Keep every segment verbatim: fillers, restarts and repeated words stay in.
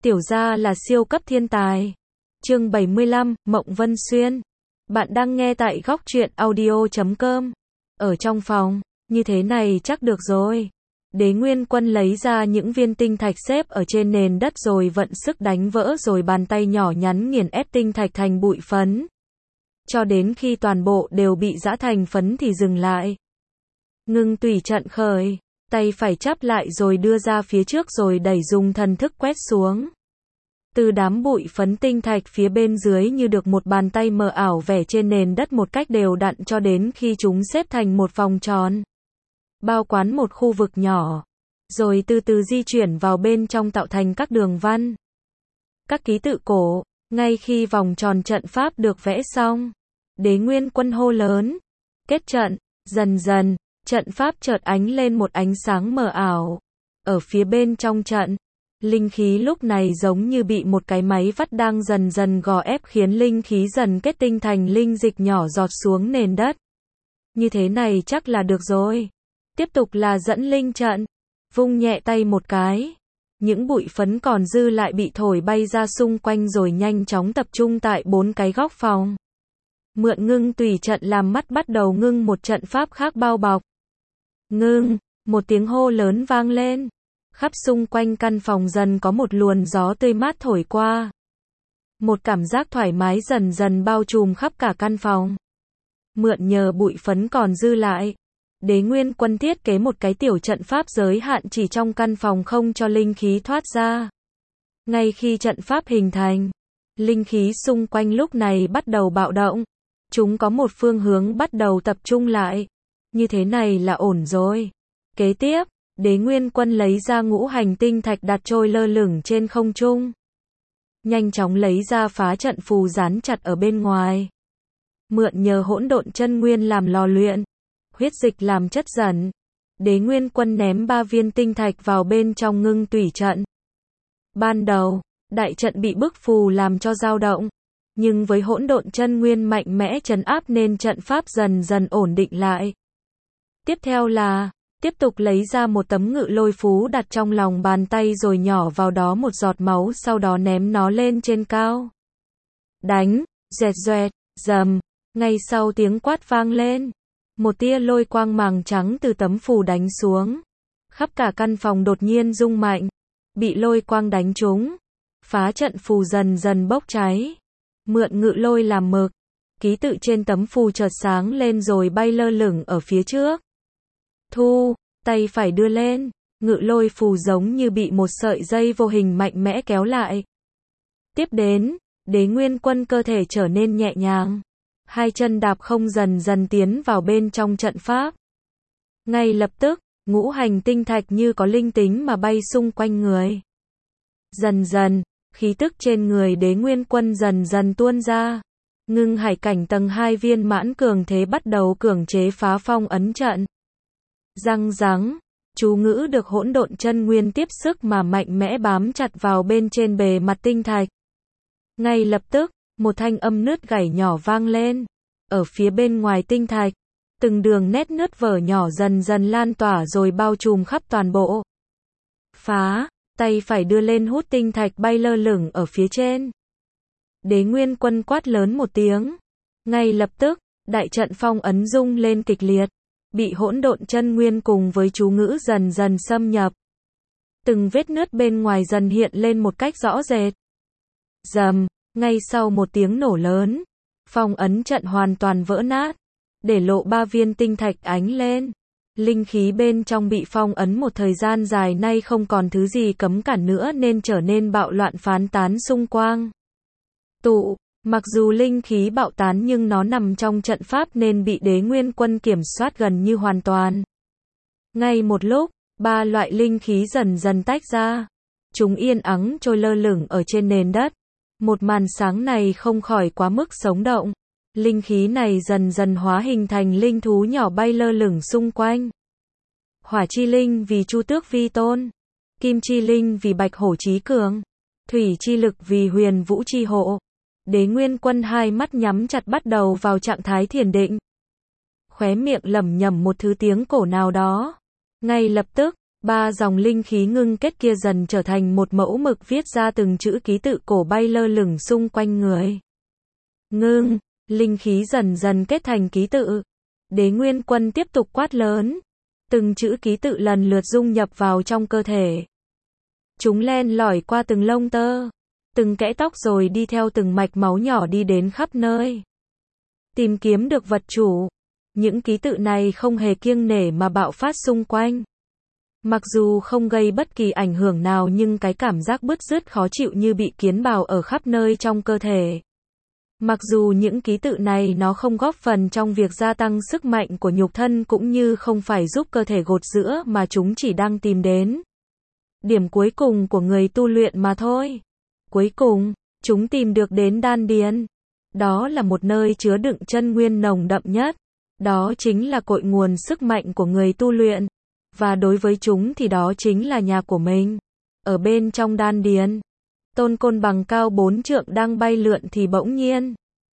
Tiểu gia là siêu cấp thiên tài. Chương bảy mươi lăm, Mộng Vân Xuyên. Bạn đang nghe tại góc truyện audio chấm com. Ở trong phòng, như thế này chắc được rồi. Đế Nguyên Quân lấy ra những viên tinh thạch xếp ở trên nền đất rồi vận sức đánh vỡ, rồi bàn tay nhỏ nhắn nghiền ép tinh thạch thành bụi phấn. Cho đến khi toàn bộ đều bị giã thành phấn thì dừng lại. Ngưng tùy trận khởi, tay phải chắp lại rồi đưa ra phía trước rồi đẩy, dùng thần thức quét xuống. Từ đám bụi phấn tinh thạch phía bên dưới như được một bàn tay mờ ảo vẽ trên nền đất một cách đều đặn cho đến khi chúng xếp thành một vòng tròn, bao quán một khu vực nhỏ, rồi từ từ di chuyển vào bên trong tạo thành các đường văn, các ký tự cổ. Ngay khi vòng tròn trận pháp được vẽ xong, Đế Nguyên Quân hô lớn: kết trận. Dần dần, trận pháp chợt ánh lên một ánh sáng mờ ảo. Ở phía bên trong trận, linh khí lúc này giống như bị một cái máy vắt đang dần dần gò ép, khiến linh khí dần kết tinh thành linh dịch nhỏ giọt xuống nền đất. Như thế này chắc là được rồi. Tiếp tục là dẫn linh trận. Vung nhẹ tay một cái, những bụi phấn còn dư lại bị thổi bay ra xung quanh rồi nhanh chóng tập trung tại bốn cái góc phòng. Mượn ngưng tùy trận làm mắt, bắt đầu ngưng một trận pháp khác bao bọc. Ngưng, một tiếng hô lớn vang lên. Khắp xung quanh căn phòng dần có một luồng gió tươi mát thổi qua. Một cảm giác thoải mái dần dần bao trùm khắp cả căn phòng. Mượn nhờ bụi phấn còn dư lại, Đế Nguyên Quân thiết kế một cái tiểu trận pháp giới hạn chỉ trong căn phòng, không cho linh khí thoát ra. Ngay khi trận pháp hình thành, linh khí xung quanh lúc này bắt đầu bạo động. Chúng có một phương hướng bắt đầu tập trung lại. Như thế này là ổn rồi. Kế tiếp, Đế Nguyên Quân lấy ra ngũ hành tinh thạch đặt trôi lơ lửng trên không trung. Nhanh chóng lấy ra phá trận phù dán chặt ở bên ngoài. Mượn nhờ hỗn độn chân nguyên làm lò luyện, huyết dịch làm chất dẫn, Đế Nguyên Quân ném ba viên tinh thạch vào bên trong ngưng tùy trận. Ban đầu, đại trận bị bức phù làm cho dao động, nhưng với hỗn độn chân nguyên mạnh mẽ trấn áp nên trận pháp dần dần ổn định lại. Tiếp theo là, tiếp tục lấy ra một tấm ngự lôi phú đặt trong lòng bàn tay rồi nhỏ vào đó một giọt máu, sau đó ném nó lên trên cao. Đánh, dẹt doẹt, dầm, ngay sau tiếng quát vang lên, một tia lôi quang màng trắng từ tấm phù đánh xuống. Khắp cả căn phòng đột nhiên rung mạnh, bị lôi quang đánh trúng. Phá trận phù dần dần bốc cháy. Mượn ngự lôi làm mực, ký tự trên tấm phù chợt sáng lên rồi bay lơ lửng ở phía trước. Thu, tay phải đưa lên, ngự lôi phù giống như bị một sợi dây vô hình mạnh mẽ kéo lại. Tiếp đến, Đế Nguyên Quân cơ thể trở nên nhẹ nhàng. Hai chân đạp không dần dần tiến vào bên trong trận pháp. Ngay lập tức, ngũ hành tinh thạch như có linh tính mà bay xung quanh người. Dần dần, khí tức trên người Đế Nguyên Quân dần dần tuôn ra. Ngưng hải cảnh tầng hai viên mãn cường thế bắt đầu cưỡng chế phá phong ấn trận. Răng rắng, chú ngữ được hỗn độn chân nguyên tiếp sức mà mạnh mẽ bám chặt vào bên trên bề mặt tinh thạch. Ngay lập tức, một thanh âm nứt gãy nhỏ vang lên. Ở phía bên ngoài tinh thạch, từng đường nét nứt vở nhỏ dần dần lan tỏa rồi bao trùm khắp toàn bộ. Phá, tay phải đưa lên hút tinh thạch bay lơ lửng ở phía trên. Đế Nguyên Quân quát lớn một tiếng. Ngay lập tức, đại trận phong ấn rung lên kịch liệt, bị hỗn độn chân nguyên cùng với chú ngữ dần dần xâm nhập. Từng vết nứt bên ngoài dần hiện lên một cách rõ rệt. Dầm, ngay sau một tiếng nổ lớn, phong ấn trận hoàn toàn vỡ nát, để lộ ba viên tinh thạch ánh lên. Linh khí bên trong bị phong ấn một thời gian dài nay không còn thứ gì cấm cản nữa nên trở nên bạo loạn phán tán xung quanh. Tụ, mặc dù linh khí bạo tán nhưng nó nằm trong trận pháp nên bị Đế Nguyên Quân kiểm soát gần như hoàn toàn. Ngay một lúc, ba loại linh khí dần dần tách ra. Chúng yên ắng trôi lơ lửng ở trên nền đất. Một màn sáng này không khỏi quá mức sống động. Linh khí này dần dần hóa hình thành linh thú nhỏ bay lơ lửng xung quanh. Hỏa chi linh vì Chu Tước Vi Tôn, kim chi linh vì Bạch Hổ Chí Cường, thủy chi lực vì Huyền Vũ Chi Hộ. Đế Nguyên Quân hai mắt nhắm chặt bắt đầu vào trạng thái thiền định. Khóe miệng lẩm nhẩm một thứ tiếng cổ nào đó. Ngay lập tức, Ba dòng linh khí ngưng kết kia dần trở thành một mẫu mực viết ra từng chữ ký tự cổ bay lơ lửng xung quanh người. Ngưng, linh khí dần dần kết thành ký tự. Đế Nguyên Quân tiếp tục quát lớn. Từng chữ ký tự lần lượt dung nhập vào trong cơ thể. Chúng len lỏi qua từng lông tơ, từng kẽ tóc rồi đi theo từng mạch máu nhỏ đi đến khắp nơi. Tìm kiếm được vật chủ. Những ký tự này không hề kiêng nể mà bạo phát xung quanh. Mặc dù không gây bất kỳ ảnh hưởng nào nhưng cái cảm giác bứt rứt khó chịu như bị kiến bào ở khắp nơi trong cơ thể. Mặc dù những ký tự này nó không góp phần trong việc gia tăng sức mạnh của nhục thân cũng như không phải giúp cơ thể gột rửa mà chúng chỉ đang tìm đến điểm cuối cùng của người tu luyện mà thôi. Cuối cùng, chúng tìm được đến đan điền. Đó là một nơi chứa đựng chân nguyên nồng đậm nhất. Đó chính là cội nguồn sức mạnh của người tu luyện. Và đối với chúng thì đó chính là nhà của mình. Ở bên trong đan điền, Tôn Côn Bằng cao bốn trượng đang bay lượn thì bỗng nhiên.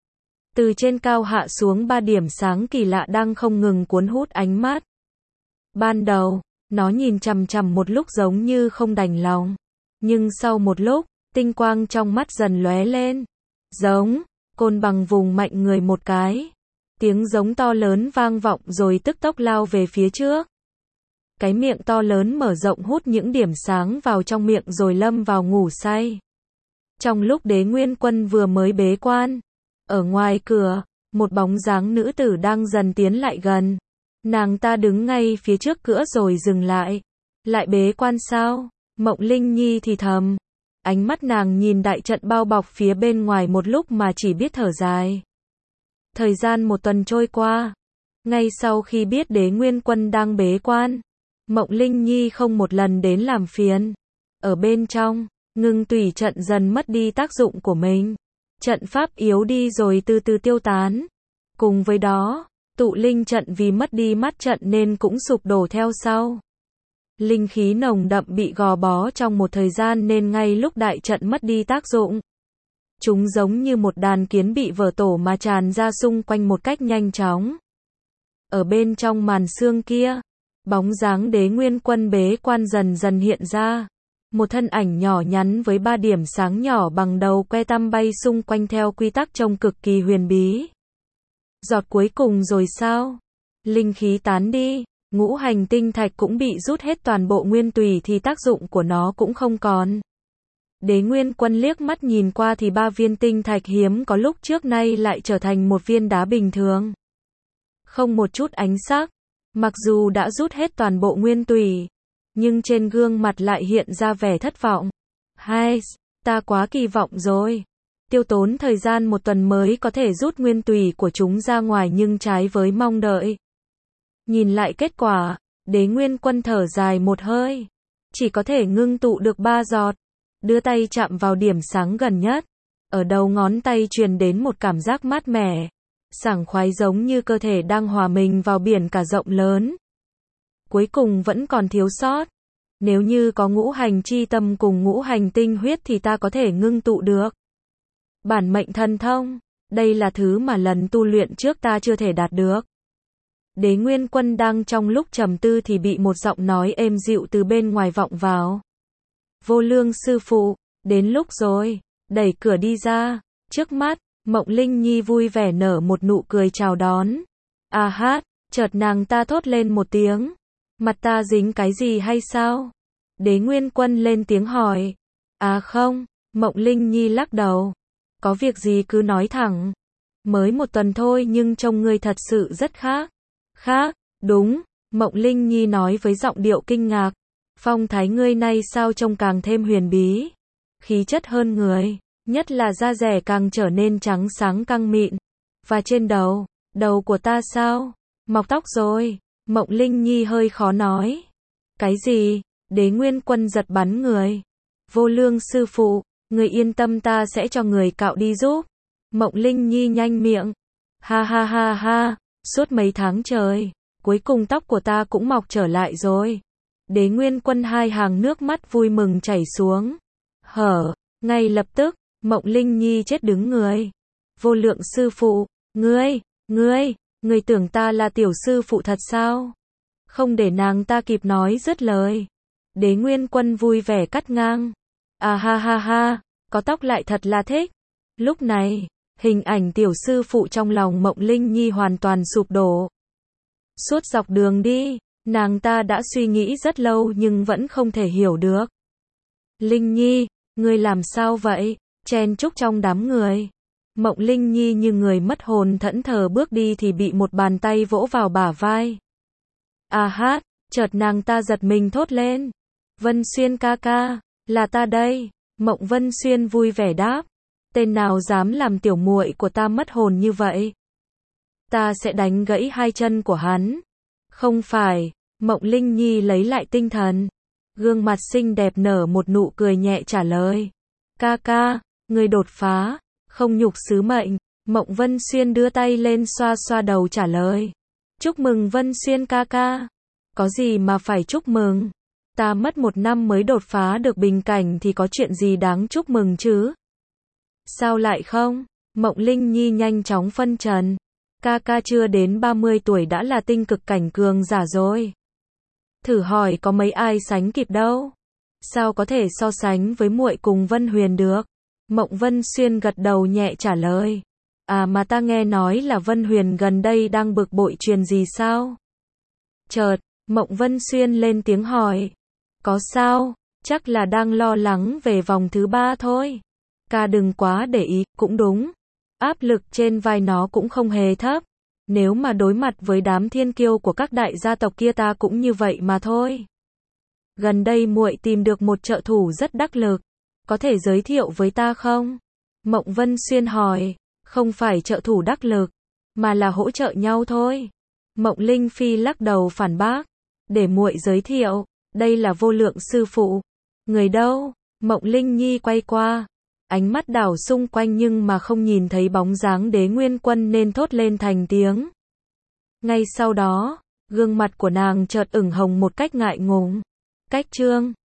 Từ trên cao hạ xuống ba điểm sáng kỳ lạ đang không ngừng cuốn hút ánh mắt. Ban đầu, nó nhìn chằm chằm một lúc giống như không đành lòng. Nhưng sau một lúc, tinh quang trong mắt dần lóe lên. Giống, Côn Bằng vùng mạnh người một cái. Tiếng giống to lớn vang vọng rồi tức tốc lao về phía trước. Cái miệng to lớn mở rộng hút những điểm sáng vào trong miệng rồi lâm vào ngủ say. Trong lúc Đế Nguyên Quân vừa mới bế quan, ở ngoài cửa, một bóng dáng nữ tử đang dần tiến lại gần. Nàng ta đứng ngay phía trước cửa rồi dừng lại. Lại bế quan sao? Mộng Linh Nhi thì thầm. Ánh mắt nàng nhìn đại trận bao bọc phía bên ngoài một lúc mà chỉ biết thở dài. Thời gian một tuần trôi qua. Ngay sau khi biết Đế Nguyên Quân đang bế quan, Mộng Linh Nhi không một lần đến làm phiền. Ở bên trong, ngưng tủy trận dần mất đi tác dụng của mình. Trận pháp yếu đi rồi từ từ tiêu tán. Cùng với đó, tụ linh trận vì mất đi mắt trận nên cũng sụp đổ theo sau. Linh khí nồng đậm bị gò bó trong một thời gian nên ngay lúc đại trận mất đi tác dụng, chúng giống như một đàn kiến bị vỡ tổ mà tràn ra xung quanh một cách nhanh chóng. Ở bên trong màn sương kia, bóng dáng Đế Nguyên Quân bế quan dần dần hiện ra. Một thân ảnh nhỏ nhắn với ba điểm sáng nhỏ bằng đầu que tăm bay xung quanh theo quy tắc trông cực kỳ huyền bí. Giọt cuối cùng rồi sao? Linh khí tán đi, ngũ hành tinh thạch cũng bị rút hết toàn bộ nguyên tùy thì tác dụng của nó cũng không còn. Đế Nguyên Quân liếc mắt nhìn qua thì ba viên tinh thạch hiếm có lúc trước nay lại trở thành một viên đá bình thường. Không một chút ánh sắc, mặc dù đã rút hết toàn bộ nguyên tùy, nhưng trên gương mặt lại hiện ra vẻ thất vọng. Hai, ta quá kỳ vọng rồi. Tiêu tốn thời gian một tuần mới có thể rút nguyên tùy của chúng ra ngoài nhưng trái với mong đợi. Nhìn lại kết quả, Đế Nguyên Quân thở dài một hơi. Chỉ có thể ngưng tụ được ba giọt. Đưa tay chạm vào điểm sáng gần nhất. Ở đầu ngón tay truyền đến một cảm giác mát mẻ. Sảng khoái giống như cơ thể đang hòa mình vào biển cả rộng lớn. Cuối cùng vẫn còn thiếu sót. Nếu như có ngũ hành chi tâm cùng ngũ hành tinh huyết thì ta có thể ngưng tụ được bản mệnh thần thông. Đây là thứ mà lần tu luyện trước ta chưa thể đạt được. Đế Nguyên Quân đang trong lúc trầm tư thì bị một giọng nói êm dịu từ bên ngoài vọng vào. Vô Lương sư phụ, đến lúc rồi. Đẩy cửa đi ra. Trước mắt, Mộng Linh Nhi vui vẻ nở một nụ cười chào đón. À hát, chợt nàng ta thốt lên một tiếng. Mặt ta dính cái gì hay sao? Đế Nguyên Quân lên tiếng hỏi. À không, Mộng Linh Nhi lắc đầu. Có việc gì cứ nói thẳng. Mới một tuần thôi nhưng trông ngươi thật sự rất khác. Khác, đúng, Mộng Linh Nhi nói với giọng điệu kinh ngạc. Phong thái ngươi nay sao trông càng thêm huyền bí. Khí chất hơn người, nhất là da dẻ càng trở nên trắng sáng căng mịn. Và trên đầu, đầu của ta sao? Mọc tóc rồi. Mộng Linh Nhi hơi khó nói. Cái gì? Đế Nguyên Quân giật bắn người. Vô Lương sư phụ, người yên tâm ta sẽ cho người cạo đi giúp. Mộng Linh Nhi nhanh miệng. Ha ha ha ha, suốt mấy tháng trời, cuối cùng tóc của ta cũng mọc trở lại rồi. Đế Nguyên Quân hai hàng nước mắt vui mừng chảy xuống. Hở, ngay lập tức, Mộng Linh Nhi chết đứng người. Vô Lượng sư phụ, ngươi, ngươi, ngươi tưởng ta là tiểu sư phụ thật sao? Không để nàng ta kịp nói dứt lời. Đế Nguyên Quân vui vẻ cắt ngang. À ha ha ha, có tóc lại thật là thích. Lúc này, hình ảnh tiểu sư phụ trong lòng Mộng Linh Nhi hoàn toàn sụp đổ. Suốt dọc đường đi, nàng ta đã suy nghĩ rất lâu nhưng vẫn không thể hiểu được. Linh Nhi, ngươi làm sao vậy? Chen chúc trong đám người. Mộng Linh Nhi như người mất hồn thẫn thờ bước đi thì bị một bàn tay vỗ vào bả vai. À hát, chợt nàng ta giật mình thốt lên. Vân Xuyên ca ca, là ta đây. Mộng Vân Xuyên vui vẻ đáp. Tên nào dám làm tiểu muội của ta mất hồn như vậy? Ta sẽ đánh gãy hai chân của hắn. Không phải, Mộng Linh Nhi lấy lại tinh thần. Gương mặt xinh đẹp nở một nụ cười nhẹ trả lời. Ca ca, người đột phá, không nhục sứ mệnh. Mộng Vân Xuyên đưa tay lên xoa xoa đầu trả lời. Chúc mừng Vân Xuyên ca ca. Có gì mà phải chúc mừng? Ta mất một năm mới đột phá được bình cảnh thì có chuyện gì đáng chúc mừng chứ? Sao lại không? Mộng Linh Nhi nhanh chóng phân trần. Ca ca chưa đến ba mươi tuổi đã là tinh cực cảnh cường giả rồi. Thử hỏi có mấy ai sánh kịp đâu. Sao có thể so sánh với muội cùng Vân Huyền được? Mộng Vân Xuyên gật đầu nhẹ trả lời. À mà ta nghe nói là Vân Huyền gần đây đang bực bội chuyện gì sao? Chợt, Mộng Vân Xuyên lên tiếng hỏi. Có sao? Chắc là đang lo lắng về vòng thứ ba thôi. Ca đừng quá để ý, cũng đúng. Áp lực trên vai nó cũng không hề thấp. Nếu mà đối mặt với đám thiên kiêu của các đại gia tộc kia ta cũng như vậy mà thôi. Gần đây muội tìm được một trợ thủ rất đắc lực. Có thể giới thiệu với ta không? Mộng Vân Xuyên hỏi. Không phải trợ thủ đắc lực, mà là hỗ trợ nhau thôi. Mộng Linh Phi lắc đầu phản bác. Để muội giới thiệu, đây là Vô Lượng sư phụ. Người đâu? Mộng Linh Nhi quay qua. Ánh mắt đảo xung quanh nhưng mà không nhìn thấy bóng dáng Đế Nguyên Quân nên thốt lên thành tiếng. Ngay sau đó, gương mặt của nàng chợt ửng hồng một cách ngại ngùng. Cách chương